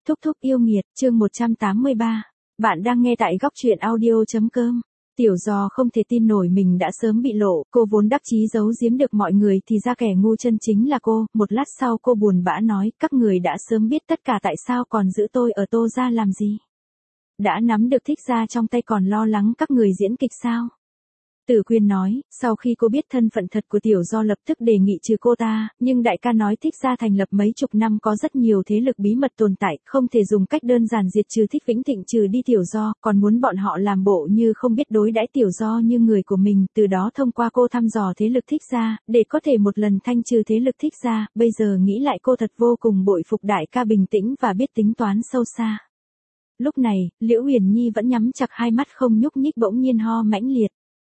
Thúc thúc yêu nghiệt, chương 183. Bạn đang nghe tại góc truyện audio.com. Tiểu Do không thể tin nổi mình đã sớm bị lộ, cô vốn đắc chí giấu giếm được mọi người thì ra kẻ ngu chân chính là cô. Một lát sau cô buồn bã nói, các người đã sớm biết tất cả tại sao còn giữ tôi ở Tô gia làm gì? Đã nắm được Thích gia trong tay còn lo lắng các người diễn kịch sao? Tử Quyên nói, sau khi cô biết thân phận thật của Tiểu Do lập tức đề nghị trừ cô ta, nhưng đại ca nói Thích gia thành lập mấy chục năm có rất nhiều thế lực bí mật tồn tại, không thể dùng cách đơn giản diệt trừ Thích Vĩnh Thịnh trừ đi Tiểu Do, còn muốn bọn họ làm bộ như không biết đối đãi Tiểu Do như người của mình, từ đó thông qua cô thăm dò thế lực Thích gia, để có thể một lần thanh trừ thế lực Thích gia. Bây giờ nghĩ lại cô thật vô cùng bội phục đại ca bình tĩnh và biết tính toán sâu xa. Lúc này, Liễu Huyền Nhi vẫn nhắm chặt hai mắt không nhúc nhích bỗng nhiên ho mãnh liệt.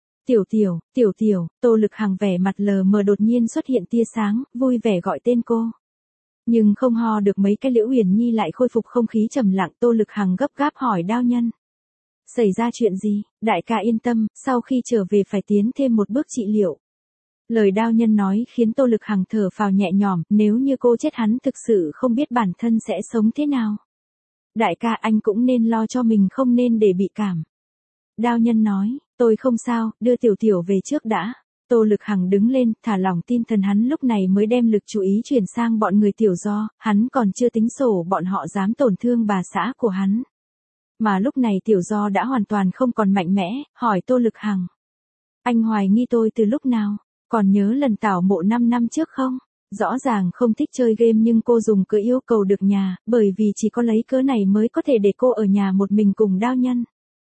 Tiểu, Tô Lực Hằng vẻ mặt lờ mờ đột nhiên xuất hiện tia sáng, vui vẻ gọi tên cô. Nhưng không ho được mấy cái Liễu Huyền Nhi lại khôi phục không khí trầm lặng. Tô Lực Hằng gấp gáp hỏi Đao Nhân. Xảy ra chuyện gì? Đại ca yên tâm, sau khi trở về phải tiến thêm một bước trị liệu. Lời Đao Nhân nói khiến Tô Lực Hằng thở phào nhẹ nhõm, nếu như cô chết hắn thực sự không biết bản thân sẽ sống thế nào. Đại ca anh cũng nên lo cho mình không nên để bị cảm. Đao Nhân nói, tôi không sao, đưa Tiểu về trước đã. Tô Lực Hằng đứng lên, thả lỏng tinh thần hắn lúc này mới đem lực chú ý chuyển sang bọn người Tiểu Do, hắn còn chưa tính sổ bọn họ dám tổn thương bà xã của hắn. Mà lúc này Tiểu Do đã hoàn toàn không còn mạnh mẽ, hỏi Tô Lực Hằng. Anh hoài nghi tôi từ lúc nào? Còn nhớ lần tảo mộ 5 năm trước không? Rõ ràng không thích chơi game nhưng cô dùng cớ yêu cầu được nhà, bởi vì chỉ có lấy cớ này mới có thể để cô ở nhà một mình cùng Đao Nhân.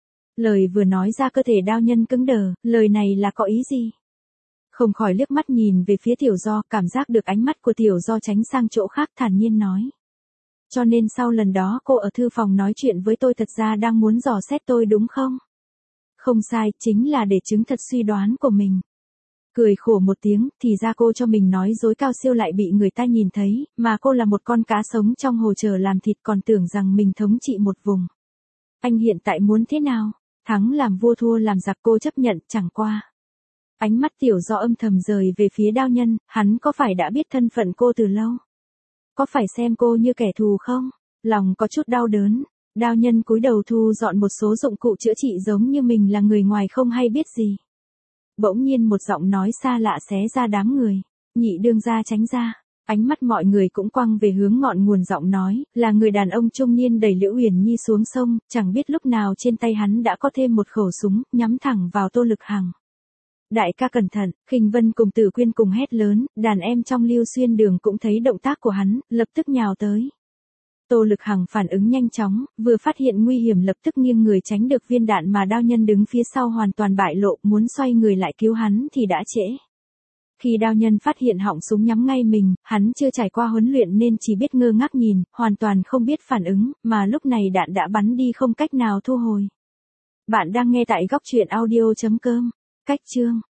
Lời vừa nói ra cơ thể Đao Nhân cứng đờ, lời này là có ý gì? Không khỏi liếc mắt nhìn về phía Tiểu Do, cảm giác được ánh mắt của Tiểu Do tránh sang chỗ khác thản nhiên nói. Cho nên sau lần đó cô ở thư phòng nói chuyện với tôi thật ra đang muốn dò xét tôi đúng không? Không sai, chính là để chứng thật suy đoán của mình. Cười khổ một tiếng, thì ra cô cho mình nói dối cao siêu lại bị người ta nhìn thấy, mà cô là một con cá sống trong hồ chờ làm thịt còn tưởng rằng mình thống trị một vùng. Anh hiện tại muốn thế nào? Thắng làm vua thua làm giặc cô chấp nhận, chẳng qua. Ánh mắt Tiểu Do âm thầm rời về phía Đao Nhân, hắn có phải đã biết thân phận cô từ lâu? Có phải xem cô như kẻ thù không? Lòng có chút đau đớn. Đao Nhân cúi đầu thu dọn một số dụng cụ chữa trị giống như mình là người ngoài không hay biết gì. Bỗng nhiên một giọng nói xa lạ xé ra đám người. Nhị đương gia tránh ra. Ánh mắt mọi người cũng quăng về hướng ngọn nguồn giọng nói, là người đàn ông trung niên đẩy Liễu Huyền Nhi xuống sông, chẳng biết lúc nào trên tay hắn đã có thêm một khẩu súng, nhắm thẳng vào Tô Lực Hằng. Đại ca cẩn thận, Khinh Vân cùng Tử Quyên cùng hét lớn, đàn em trong Lưu Xuyên Đường cũng thấy động tác của hắn, lập tức nhào tới. Tô Lực Hằng phản ứng nhanh chóng, vừa phát hiện nguy hiểm lập tức nghiêng người tránh được viên đạn mà Đao Nhân đứng phía sau hoàn toàn bại lộ, muốn xoay người lại cứu hắn thì đã trễ. Khi Đao Nhân phát hiện họng súng nhắm ngay mình, hắn chưa trải qua huấn luyện nên chỉ biết ngơ ngác nhìn, hoàn toàn không biết phản ứng, mà lúc này đạn đã bắn đi không cách nào thu hồi. Bạn đang nghe tại góc truyện audio.com. Cách chương